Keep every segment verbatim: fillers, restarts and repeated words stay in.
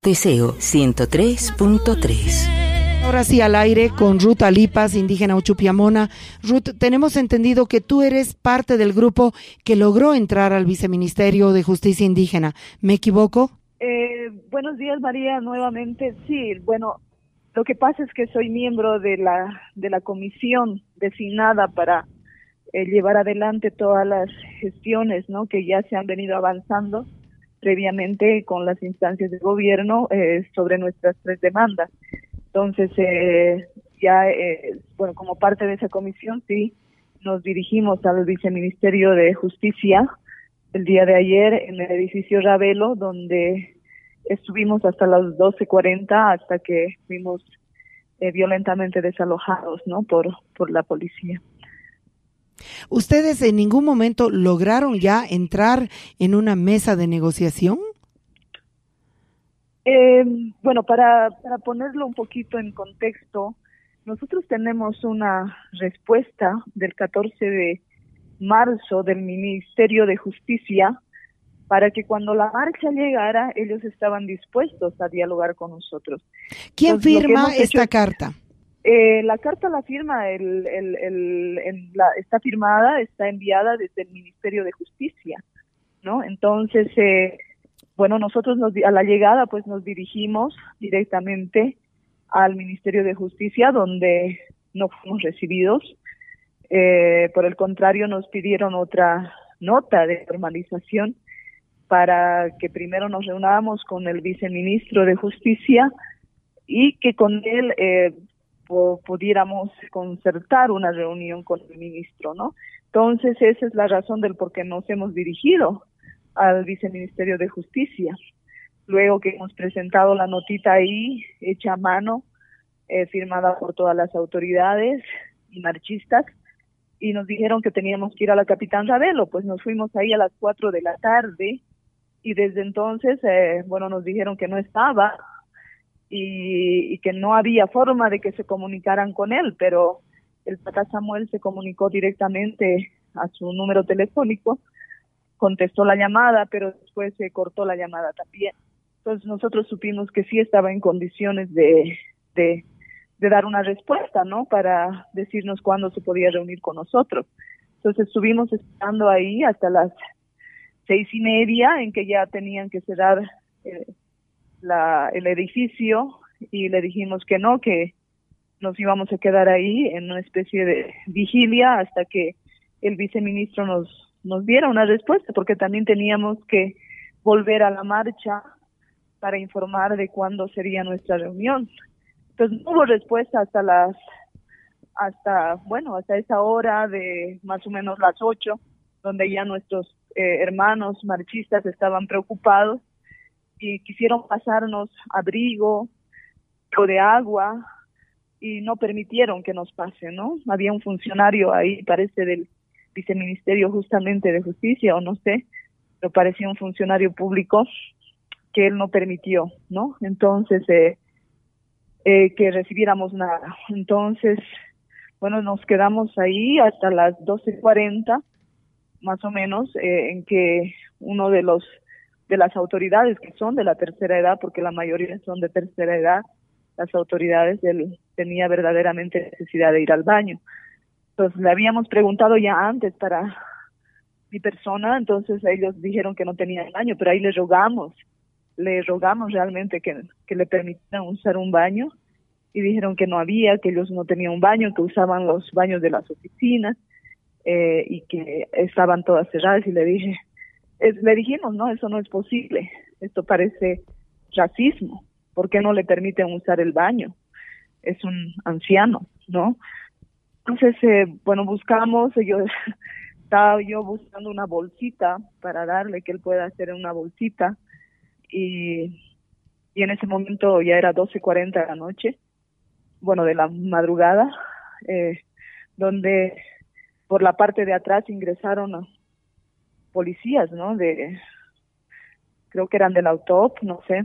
Teseo ciento tres punto tres. Ahora sí, al aire con Ruth Alipas, indígena Uchupiamona. Ruth, tenemos entendido que tú eres parte del grupo que logró entrar al Viceministerio de Justicia Indígena. ¿Me equivoco? Eh, buenos días, María, nuevamente. Sí, bueno, lo que pasa es que soy miembro de la de la comisión designada para eh, llevar adelante todas las gestiones, ¿no?, que ya se han venido avanzando previamente con las instancias de gobierno eh, sobre nuestras tres demandas. Entonces, eh, ya, eh, bueno, como parte de esa comisión, sí, nos dirigimos al Viceministerio de Justicia el día de ayer en el edificio Ravelo, donde estuvimos hasta las doce cuarenta, hasta que fuimos eh, violentamente desalojados, ¿no?, por, por la policía. ¿Ustedes en ningún momento lograron ya entrar en una mesa de negociación? Eh, bueno, para, para ponerlo un poquito en contexto, nosotros tenemos una respuesta del catorce de marzo del Ministerio de Justicia para que cuando la marcha llegara, ellos estaban dispuestos a dialogar con nosotros. ¿Quién Entonces, firma esta hecho, carta? Eh, la carta la firma, el, el, el, el la, está firmada, está enviada desde el Ministerio de Justicia, ¿no? Entonces, eh, bueno, nosotros nos, a la llegada pues nos dirigimos directamente al Ministerio de Justicia, donde no fuimos recibidos. Eh, por el contrario, nos pidieron otra nota de formalización para que primero nos reunamos con el viceministro de Justicia y que con él eh, po- pudiéramos concertar una reunión con el ministro, ¿no? Entonces, esa es la razón del por qué nos hemos dirigido al Viceministerio de Justicia. Luego que hemos presentado la notita ahí, hecha a mano, eh, firmada por todas las autoridades y marchistas, y nos dijeron que teníamos que ir a la Capitán Ravelo, pues nos fuimos ahí a las cuatro de la tarde, y desde entonces, eh, bueno, nos dijeron que no estaba, y, y que no había forma de que se comunicaran con él, pero el Patá Samuel se comunicó directamente a su número telefónico, contestó la llamada, pero después se cortó la llamada también. Entonces nosotros supimos que sí estaba en condiciones de, de, de dar una respuesta, ¿no?, para decirnos cuándo se podía reunir con nosotros. Entonces estuvimos esperando ahí hasta las seis y media, en que ya tenían que cerrar eh, la, el edificio, y le dijimos que no, que nos íbamos a quedar ahí en una especie de vigilia hasta que el viceministro nos nos diera una respuesta, porque también teníamos que volver a la marcha para informar de cuándo sería nuestra reunión. Entonces no hubo respuesta hasta las, hasta, bueno, hasta esa hora de más o menos las ocho, donde ya nuestros eh, hermanos marchistas estaban preocupados y quisieron pasarnos abrigo o de agua y no permitieron que nos pasen, ¿no? Había un funcionario ahí, parece del Viceministerio justamente de Justicia, o no sé, pero parecía un funcionario público que él no permitió, ¿no? Entonces, eh, eh, que recibiéramos nada. Entonces, bueno, nos quedamos ahí hasta las doce cuarenta, más o menos, eh, en que uno de los de las autoridades que son de la tercera edad, porque la mayoría son de tercera edad, las autoridades, él tenía verdaderamente necesidad de ir al baño. Entonces le habíamos preguntado ya antes para mi persona, entonces ellos dijeron que no tenían baño, pero ahí le rogamos, le rogamos realmente que, que le permitieran usar un baño, y dijeron que no había, que ellos no tenían un baño, que usaban los baños de las oficinas, eh, y que estaban todas cerradas, y le dije, es, le dijimos, no, eso no es posible, esto parece racismo, ¿por qué no le permiten usar el baño? Es un anciano, ¿no? Entonces, eh, bueno, buscamos, yo estaba yo buscando una bolsita para darle, que él pueda hacer una bolsita, y, y en ese momento ya era doce cuarenta de la noche, bueno, de la madrugada, eh, donde por la parte de atrás ingresaron a policías, ¿no? De, creo que eran del Autop, no sé,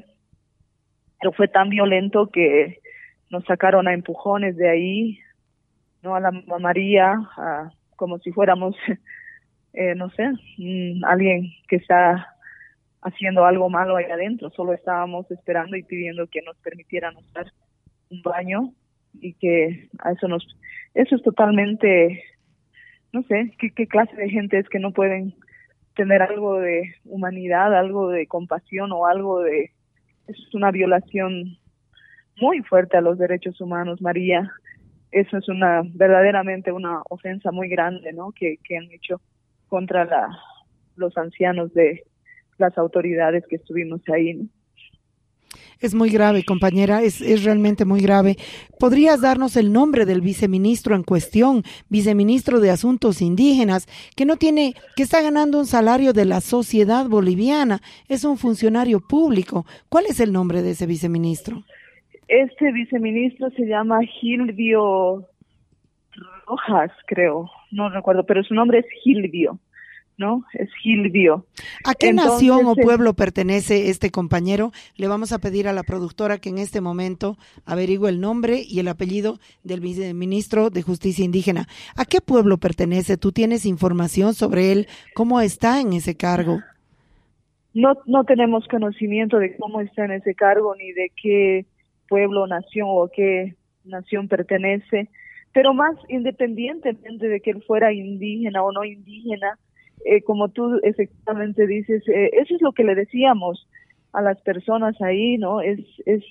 pero fue tan violento que nos sacaron a empujones de ahí, no, a la Mamá María, a, como si fuéramos, eh, no sé, mmm, alguien que está haciendo algo malo ahí adentro, solo estábamos esperando y pidiendo que nos permitieran usar un baño y que a eso nos, eso es totalmente, no sé, qué, qué clase de gente es que no pueden tener algo de humanidad, algo de compasión o algo de, eso es una violación muy fuerte a los derechos humanos, María. Eso es una, verdaderamente una ofensa muy grande, ¿no? Que, que han hecho contra la, los ancianos de las autoridades que estuvimos ahí, ¿no? Es muy grave, compañera, es, es realmente muy grave. ¿Podrías darnos el nombre del viceministro en cuestión, viceministro de Asuntos Indígenas, que no tiene, que está ganando un salario de la sociedad boliviana, es un funcionario público? ¿Cuál es el nombre de ese viceministro? Este viceministro se llama Gilvio Rojas, creo, no recuerdo, pero su nombre es Gilvio, ¿no? Es Gilvio. ¿A qué Entonces, nación o eh, pueblo pertenece este compañero? Le vamos a pedir a la productora que en este momento averigüe el nombre y el apellido del viceministro de Justicia Indígena. ¿A qué pueblo pertenece? ¿Tú tienes información sobre él? ¿Cómo está en ese cargo? No, no tenemos conocimiento de cómo está en ese cargo ni de qué pueblo, nación o qué nación pertenece, pero más independientemente de que él fuera indígena o no indígena, eh, como tú efectivamente dices, eh, eso es lo que le decíamos a las personas ahí, ¿no? Es, es,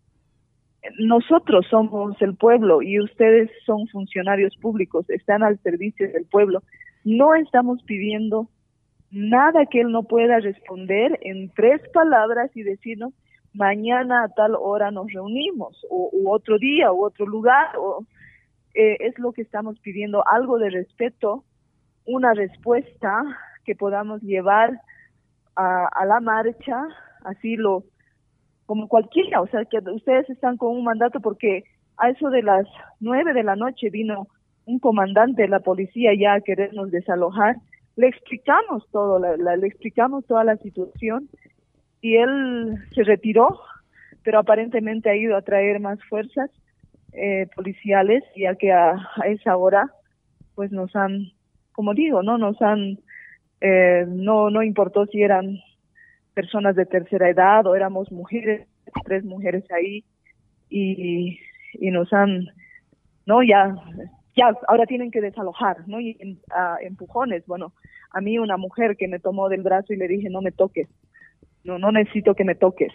nosotros somos el pueblo y ustedes son funcionarios públicos, están al servicio del pueblo. No estamos pidiendo nada que él no pueda responder en tres palabras y decirnos, mañana a tal hora nos reunimos, o u otro día, u otro lugar, o eh, es lo que estamos pidiendo, algo de respeto, una respuesta que podamos llevar a, a la marcha, así lo, como cualquiera, o sea, que ustedes están con un mandato porque a eso de las nueve de la noche vino un comandante de la policía ya a querernos desalojar, le explicamos todo, la, la, le explicamos toda la situación, y él se retiró, pero aparentemente ha ido a traer más fuerzas eh, policiales, ya que a, a esa hora, pues nos han, como digo, no nos han, eh, no no importó si eran personas de tercera edad o éramos mujeres, tres mujeres ahí, y, y nos han, no, ya, ya, ahora tienen que desalojar, ¿no? Y en, a empujones, bueno, a mí una mujer que me tomó del brazo y le dije, no me toques. No, no necesito que me toques.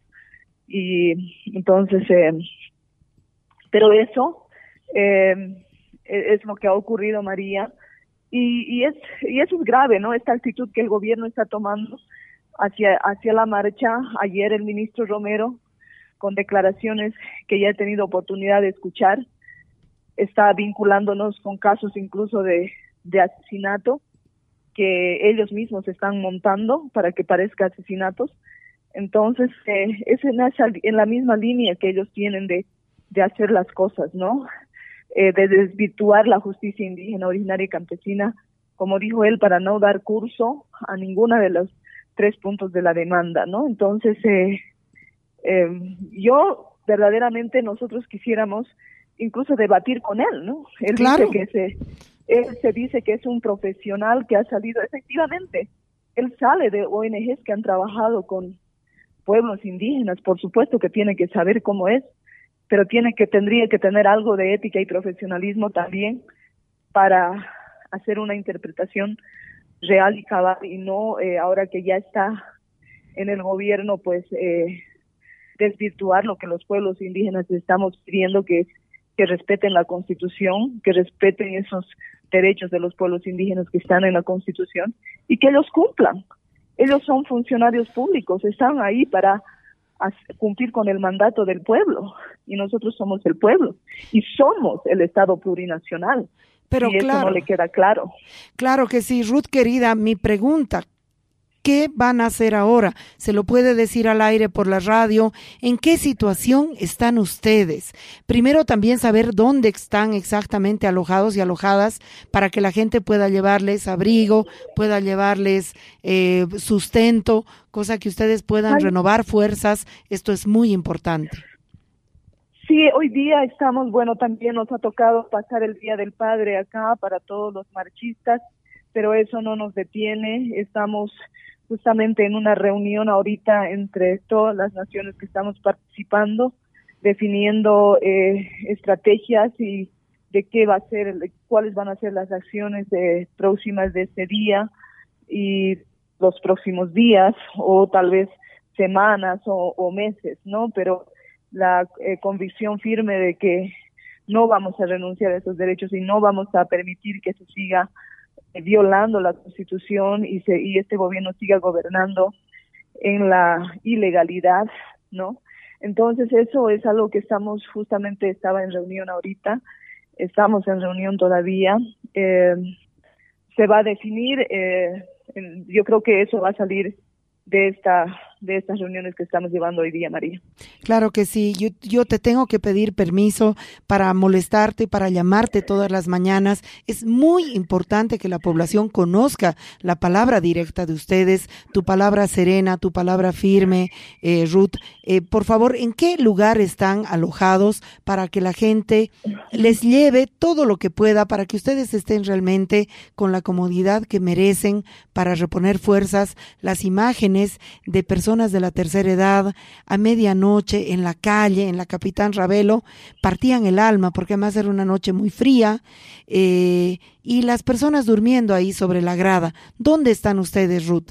Y entonces, eh, pero eso eh, es lo que ha ocurrido, María, y, y es y eso es grave, ¿no? Esta actitud que el gobierno está tomando hacia hacia la marcha. Ayer el ministro Romero, con declaraciones que ya he tenido oportunidad de escuchar, está vinculándonos con casos incluso de, de asesinato, que ellos mismos están montando para que parezca asesinatos. Entonces, eh, es en, esa, en la misma línea que ellos tienen de, de hacer las cosas, ¿no? Eh, de desvirtuar la justicia indígena, originaria y campesina, como dijo él, para no dar curso a ninguna de los tres puntos de la demanda, ¿no? Entonces, eh, eh, yo verdaderamente nosotros quisiéramos incluso debatir con él, ¿no? Él Claro. dice que se... Él se dice que es un profesional que ha salido, efectivamente, él sale de O N Ges que han trabajado con pueblos indígenas, por supuesto que tiene que saber cómo es, pero tiene que tendría que tener algo de ética y profesionalismo también para hacer una interpretación real y cabal, y no eh, ahora que ya está en el gobierno, pues eh, desvirtuar lo que los pueblos indígenas estamos pidiendo, que es que respeten la Constitución, que respeten esos derechos de los pueblos indígenas que están en la Constitución y que ellos cumplan. Ellos son funcionarios públicos, están ahí para cumplir con el mandato del pueblo y nosotros somos el pueblo y somos el Estado plurinacional. Pero y eso claro, no le queda claro. Claro que sí. Ruth, querida, mi pregunta, ¿qué van a hacer ahora? ¿Se lo puede decir al aire por la radio? ¿En qué situación están ustedes? Primero también saber dónde están exactamente alojados y alojadas para que la gente pueda llevarles abrigo, pueda llevarles eh, sustento, cosa que ustedes puedan Ay. renovar fuerzas. Esto es muy importante. Sí, hoy día estamos, bueno, también nos ha tocado pasar el Día del Padre acá para todos los marchistas, pero eso no nos detiene. Estamos justamente en una reunión ahorita entre todas las naciones que estamos participando, definiendo eh, estrategias y de qué va a ser, cuáles van a ser las acciones de, próximas de este día y los próximos días o tal vez semanas o, o meses, ¿no? Pero la eh, convicción firme de que no vamos a renunciar a esos derechos y no vamos a permitir que se siga eh, violando la Constitución y, se, y este gobierno siga gobernando en la ilegalidad, ¿no? Entonces eso es algo que estamos, justamente estaba en reunión ahorita, estamos en reunión todavía, eh, se va a definir, eh, yo creo que eso va a salir de esta de estas reuniones que estamos llevando hoy día, María. Claro que sí, yo, yo te tengo que pedir permiso para molestarte, para llamarte todas las mañanas. Es muy importante que la población conozca la palabra directa de ustedes, tu palabra serena, tu palabra firme, eh, Ruth. Eh, por favor, ¿en qué lugar están alojados para que la gente les lleve todo lo que pueda para que ustedes estén realmente con la comodidad que merecen para reponer fuerzas? Las imágenes de personas de la tercera edad a medianoche en la calle, en la Capitán Ravelo, partían el alma porque además era una noche muy fría eh, y las personas durmiendo ahí sobre la grada. ¿Dónde están ustedes, Ruth?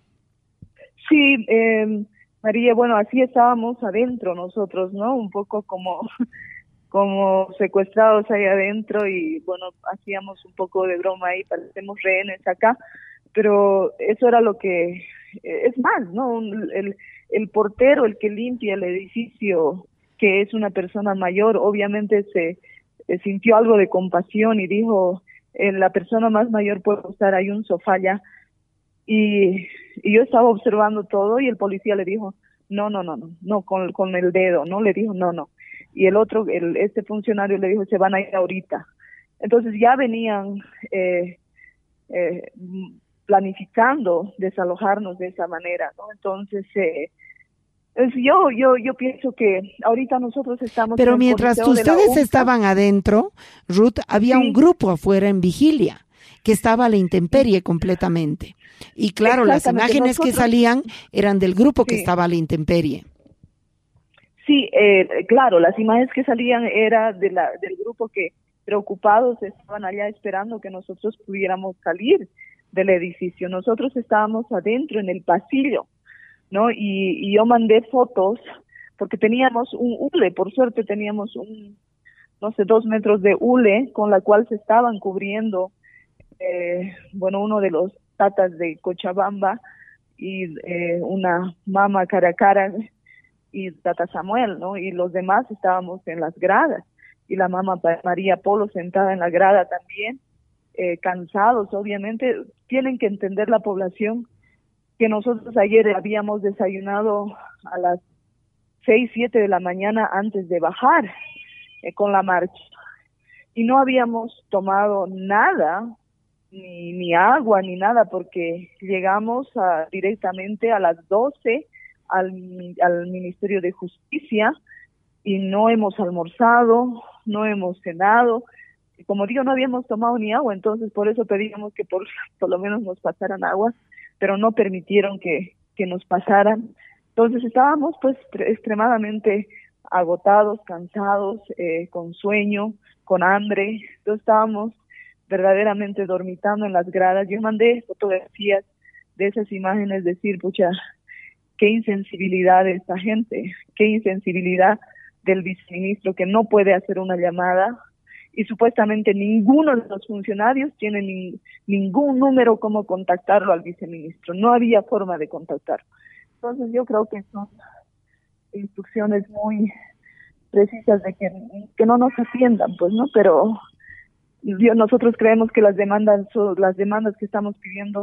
Sí, eh, María, bueno, así estábamos adentro nosotros, ¿no? Un poco como, como secuestrados ahí adentro y bueno, hacíamos un poco de broma ahí, parecemos rehenes acá, pero eso era lo que... Es más, ¿no? El, el portero, el que limpia el edificio, que es una persona mayor, obviamente se, se sintió algo de compasión y dijo, eh, la persona más mayor puede estar ahí un sofá ya. Y, y yo estaba observando todo y el policía le dijo, no, no, no, no, no, con, con el dedo, ¿no? Le dijo, no, no. Y el otro, el, este funcionario le dijo, se van a ir ahorita. Entonces ya venían... Eh, eh, planificando desalojarnos de esa manera, ¿no? Entonces, eh, es, yo yo yo pienso que ahorita nosotros estamos... Pero mientras ustedes estaban adentro, Ruth, había sí. un grupo afuera en vigilia, que estaba a la intemperie completamente. Y claro, las imágenes nosotros, que salían eran del grupo que sí. estaba a la intemperie. Sí, eh, claro, las imágenes que salían era de la, del grupo que preocupados estaban allá esperando que nosotros pudiéramos salir del edificio. Nosotros estábamos adentro en el pasillo, ¿no? Y, y yo mandé fotos porque teníamos un hule, por suerte teníamos un, no sé, dos metros de hule con la cual se estaban cubriendo, eh, bueno, uno de los tatas de Cochabamba y eh, una mama cara a cara y tata Samuel, ¿no? Y los demás estábamos en las gradas y la mama María Polo sentada en la grada también. Eh, cansados, obviamente, tienen que entender la población que nosotros ayer habíamos desayunado a las seis, siete de la mañana antes de bajar eh, con la marcha y no habíamos tomado nada, ni, ni agua, ni nada, porque llegamos a, directamente a las doce al, al Ministerio de Justicia y no hemos almorzado, no hemos cenado. Como digo, no habíamos tomado ni agua, entonces por eso pedíamos que por, por lo menos nos pasaran agua, pero no permitieron que, que nos pasaran. Entonces estábamos pues extremadamente agotados, cansados, eh, con sueño, con hambre. Entonces estábamos verdaderamente dormitando en las gradas. Yo mandé fotografías de esas imágenes, decir, pucha, qué insensibilidad de esta gente, qué insensibilidad del viceministro que no puede hacer una llamada. Y supuestamente ninguno de los funcionarios tiene ni, ningún número como contactarlo al viceministro. No había forma de contactarlo. Entonces yo creo que son instrucciones muy precisas de que, que no nos atiendan, pues, ¿no? Pero yo, nosotros creemos que las demandas, las demandas que estamos pidiendo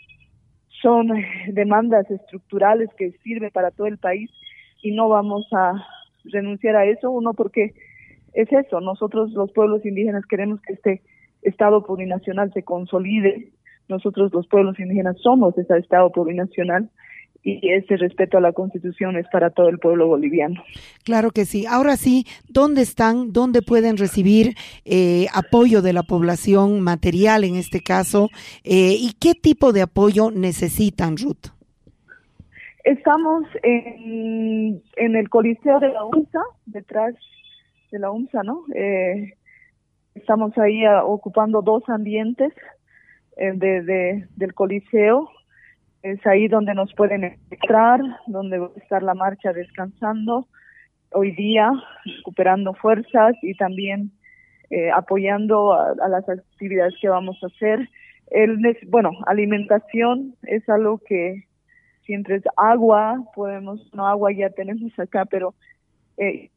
son demandas estructurales que sirven para todo el país y no vamos a renunciar a eso. Uno, porque es eso, nosotros los pueblos indígenas queremos que este Estado plurinacional se consolide. Nosotros los pueblos indígenas somos ese Estado plurinacional y ese respeto a la Constitución es para todo el pueblo boliviano. Claro que sí. Ahora sí, ¿dónde están? ¿Dónde pueden recibir eh, apoyo de la población material en este caso? Eh, ¿Y qué tipo de apoyo necesitan, Ruth? Estamos en, en el Coliseo de la UMSA, detrás de la UMSA, ¿no? Eh, estamos ahí uh, ocupando dos ambientes eh, de, de, del Coliseo. Es ahí donde nos pueden entrar, donde va a estar la marcha descansando hoy día, recuperando fuerzas y también eh, apoyando a, a las actividades que vamos a hacer. El, bueno, alimentación es algo que siempre es agua, podemos, no agua ya tenemos acá, pero eh,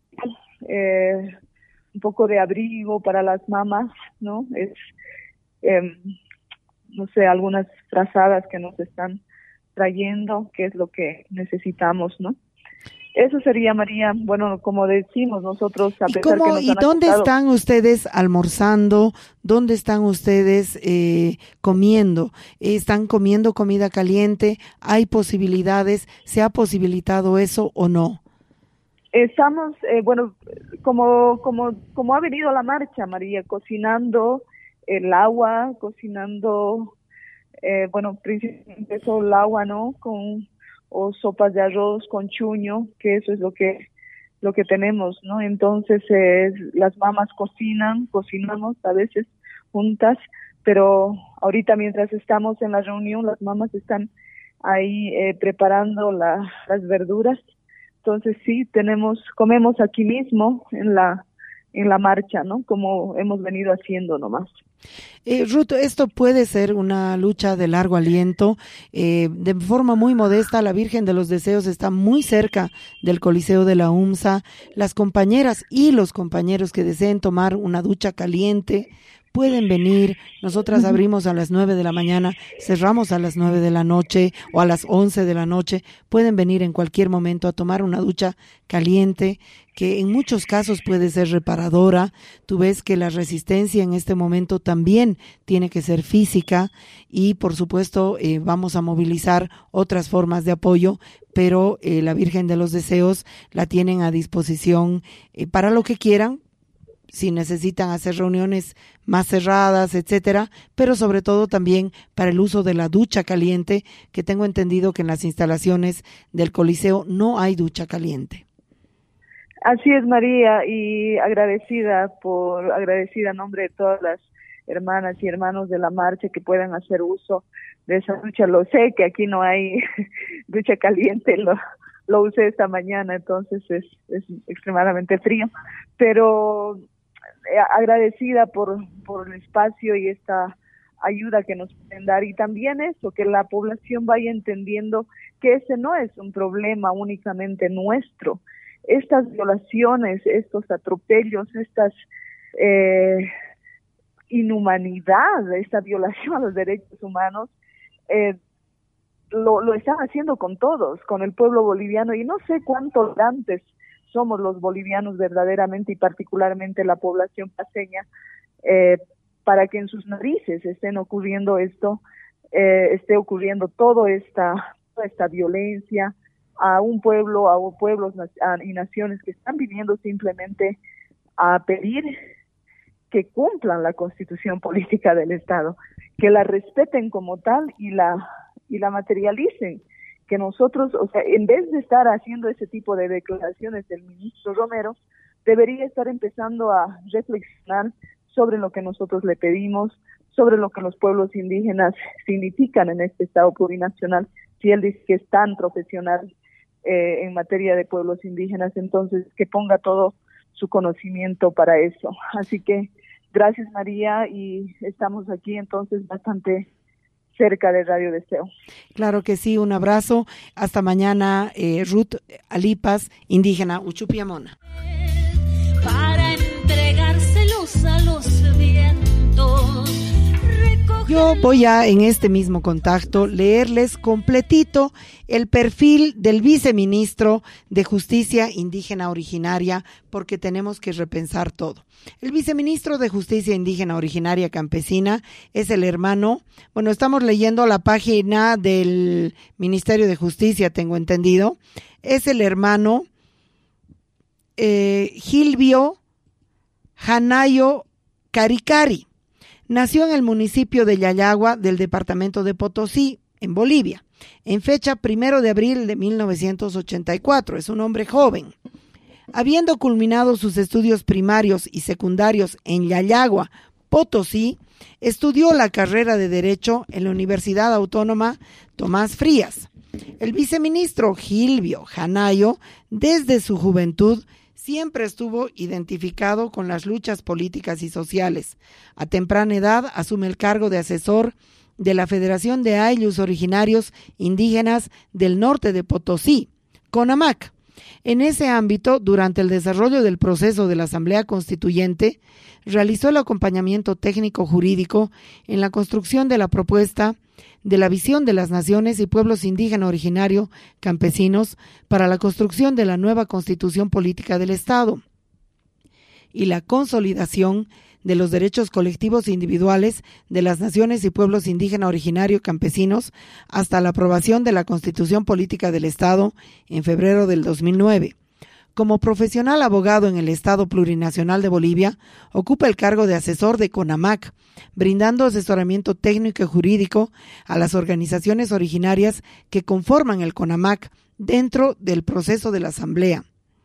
eh, un poco de abrigo para las mamás, ¿no? Es, eh, no sé, algunas frazadas que nos están trayendo, que es lo que necesitamos, ¿no? Eso sería, María, bueno, como decimos nosotros, a pesar ¿Y, cómo, que nos ¿y han dónde acusado, están ustedes almorzando? ¿Dónde están ustedes eh, comiendo? ¿Están comiendo comida caliente? ¿Hay posibilidades? ¿Se ha posibilitado eso o no? Estamos, eh, bueno, como, como, como ha venido la marcha, María, cocinando el agua, cocinando, eh, bueno, principalmente eso, el agua, ¿no? Con o sopas de arroz con chuño, que eso es lo que lo que tenemos, ¿no? Entonces eh, las mamás cocinan, cocinamos a veces juntas, pero ahorita mientras estamos en la reunión las mamás están ahí eh, preparando la, las verduras. Entonces sí, tenemos comemos aquí mismo en la en la marcha, ¿no? Como hemos venido haciendo nomás. Eh, Ruth, esto puede ser una lucha de largo aliento. Eh, de forma muy modesta, la Virgen de los Deseos está muy cerca del Coliseo de la UMSA. Las compañeras y los compañeros que deseen tomar una ducha caliente pueden venir. Nosotras abrimos a las nueve de la mañana, cerramos a las nueve de la noche o a las once de la noche. Pueden venir en cualquier momento a tomar una ducha caliente, que en muchos casos puede ser reparadora. Tú ves que la resistencia en este momento también tiene que ser física y, por supuesto, eh, vamos a movilizar otras formas de apoyo, pero eh, la Virgen de los Deseos la tienen a disposición eh, para lo que quieran, si necesitan hacer reuniones más cerradas, etcétera, pero sobre todo también para el uso de la ducha caliente, que tengo entendido que en las instalaciones del Coliseo no hay ducha caliente. Así es, María, y agradecida por agradecida a nombre de todas las hermanas y hermanos de la marcha que puedan hacer uso de esa ducha. Lo sé que aquí no hay ducha caliente, lo lo usé esta mañana, entonces es, es extremadamente frío, pero agradecida por, por el espacio y esta ayuda que nos pueden dar, y también eso, que la población vaya entendiendo que ese no es un problema únicamente nuestro. Estas violaciones, estos atropellos, estas eh, inhumanidad, esta violación a los derechos humanos, eh, lo, lo están haciendo con todos, con el pueblo boliviano, y no sé cuán tolerantes somos los bolivianos verdaderamente, y particularmente la población paceña, eh, para que en sus narices estén ocurriendo esto, eh, esté ocurriendo toda esta, toda esta violencia a un pueblo, a pueblos a, y naciones que están viniendo simplemente a pedir que cumplan la constitución política del Estado, que la respeten como tal y la y la materialicen, que nosotros, o sea, en vez de estar haciendo ese tipo de declaraciones del ministro Romero, debería estar empezando a reflexionar sobre lo que nosotros le pedimos, sobre lo que los pueblos indígenas significan en este Estado plurinacional. Si él dice que es tan profesional eh, en materia de pueblos indígenas, entonces que ponga todo su conocimiento para eso. Así que gracias, María, y estamos aquí entonces bastante cerca de Radio Deseo. Claro que sí, un abrazo. Hasta mañana, eh, Ruth Alipas, indígena Uchupiamona. Para entregárselos a los vientos. Yo voy a, en este mismo contacto, leerles completito el perfil del viceministro de Justicia Indígena Originaria, porque tenemos que repensar todo. El viceministro de Justicia Indígena Originaria Campesina es el hermano, bueno, estamos leyendo la página del Ministerio de Justicia, tengo entendido, es el hermano eh, Gilvio Janayo Caricari. Nació en el municipio de Yayagua del departamento de Potosí, en Bolivia. en fecha primero de abril de mil novecientos ochenta y cuatro. Es un hombre joven. Habiendo culminado sus estudios primarios y secundarios en Yayagua, Potosí, estudió la carrera de Derecho en la Universidad Autónoma Tomás Frías. El viceministro Gilbio Janayo, desde su juventud, siempre estuvo identificado con las luchas políticas y sociales. A temprana edad asume el cargo de asesor de la Federación de Ayllus Originarios Indígenas del Norte de Potosí, CONAMAC. En ese ámbito, durante el desarrollo del proceso de la Asamblea Constituyente, realizó el acompañamiento técnico jurídico en la construcción de la propuesta de la visión de las naciones y pueblos indígenas originarios campesinos para la construcción de la nueva Constitución Política del Estado y la consolidación de los derechos colectivos e individuales de las naciones y pueblos indígenas originarios campesinos hasta la aprobación de la Constitución Política del Estado en febrero del dos mil nueve. Como profesional abogado en el Estado Plurinacional de Bolivia, ocupa el cargo de asesor de CONAMAC, brindando asesoramiento técnico y jurídico a las organizaciones originarias que conforman el CONAMAC dentro del proceso de la Asamblea.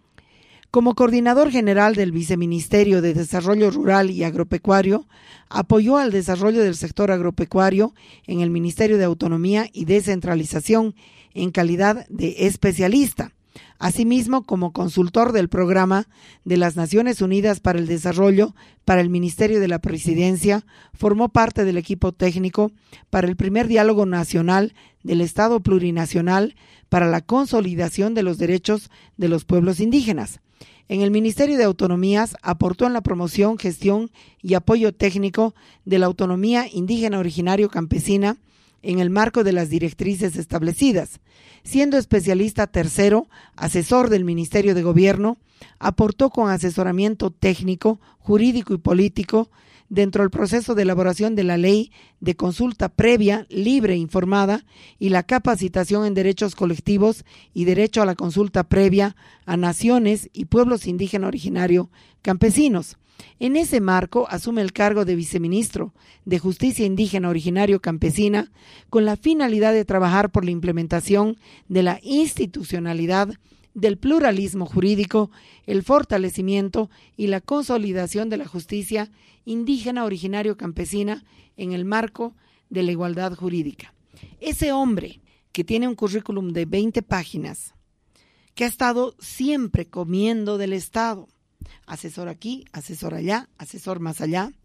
Como coordinador general del Viceministerio de Desarrollo Rural y Agropecuario, apoyó al desarrollo del sector agropecuario en el Ministerio de Autonomía y Descentralización en calidad de especialista. Asimismo, como consultor del Programa de las Naciones Unidas para el Desarrollo para el Ministerio de la Presidencia, formó parte del equipo técnico para el primer diálogo nacional del Estado Plurinacional para la consolidación de los derechos de los pueblos indígenas. En el Ministerio de Autonomías aportó en la promoción, gestión y apoyo técnico de la autonomía indígena originario campesina en el marco de las directrices establecidas. Siendo especialista tercero, asesor del Ministerio de Gobierno, aportó con asesoramiento técnico, jurídico y político dentro del proceso de elaboración de la ley de consulta previa, libre e informada y la capacitación en derechos colectivos y derecho a la consulta previa a naciones y pueblos indígenas originarios campesinos. En ese marco asume el cargo de viceministro de Justicia Indígena Originario Campesina con la finalidad de trabajar por la implementación de la institucionalidad del pluralismo jurídico, el fortalecimiento y la consolidación de la justicia indígena originario campesina en el marco de la igualdad jurídica. Ese hombre que tiene un currículum de veinte páginas, que ha estado siempre comiendo del Estado, asesor aquí, asesor allá, asesor más allá,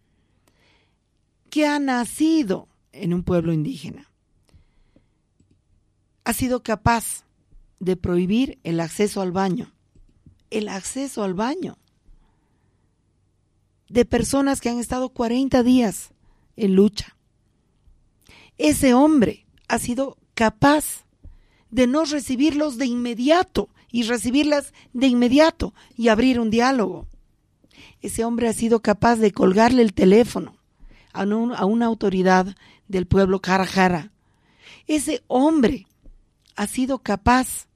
que ha nacido en un pueblo indígena, ha sido capaz de prohibir el acceso al baño, el acceso al baño de personas que han estado cuarenta días en lucha. Ese hombre ha sido capaz de no recibirlos de inmediato y recibirlas de inmediato y abrir un diálogo. Ese hombre ha sido capaz de colgarle el teléfono a, un, a una autoridad del pueblo Jara Jara. Ese hombre ha sido capaz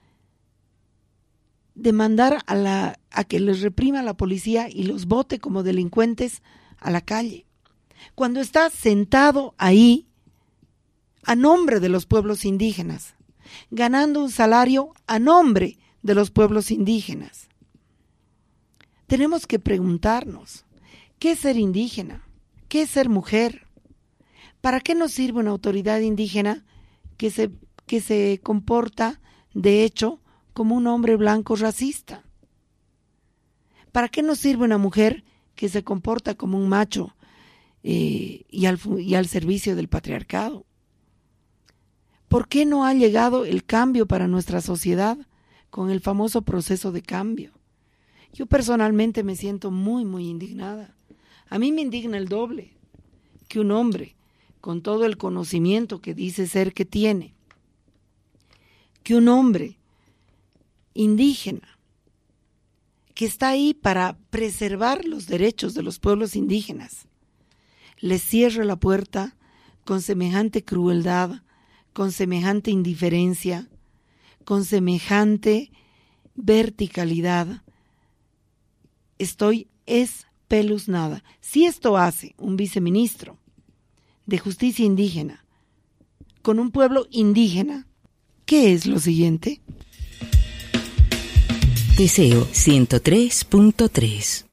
de mandar a, la, a que les reprima la policía y los bote como delincuentes a la calle. Cuando está sentado ahí, a nombre de los pueblos indígenas, ganando un salario a nombre de los pueblos indígenas. Tenemos que preguntarnos, ¿qué es ser indígena? ¿Qué es ser mujer? ¿Para qué nos sirve una autoridad indígena que se, que se comporta, de hecho, como un hombre blanco racista? ¿Para qué nos sirve una mujer que se comporta como un macho eh, y, al, y al servicio del patriarcado? ¿Por qué no ha llegado el cambio para nuestra sociedad con el famoso proceso de cambio? Yo personalmente me siento muy, muy indignada. A mí me indigna el doble que un hombre con todo el conocimiento que dice ser que tiene, que un hombre indígena que está ahí para preservar los derechos de los pueblos indígenas, les cierre la puerta con semejante crueldad, con semejante indiferencia, con semejante verticalidad. Estoy espeluznada. Si esto hace un viceministro de Justicia Indígena con un pueblo indígena. ¿Qué es lo siguiente? Deseo ciento tres punto tres.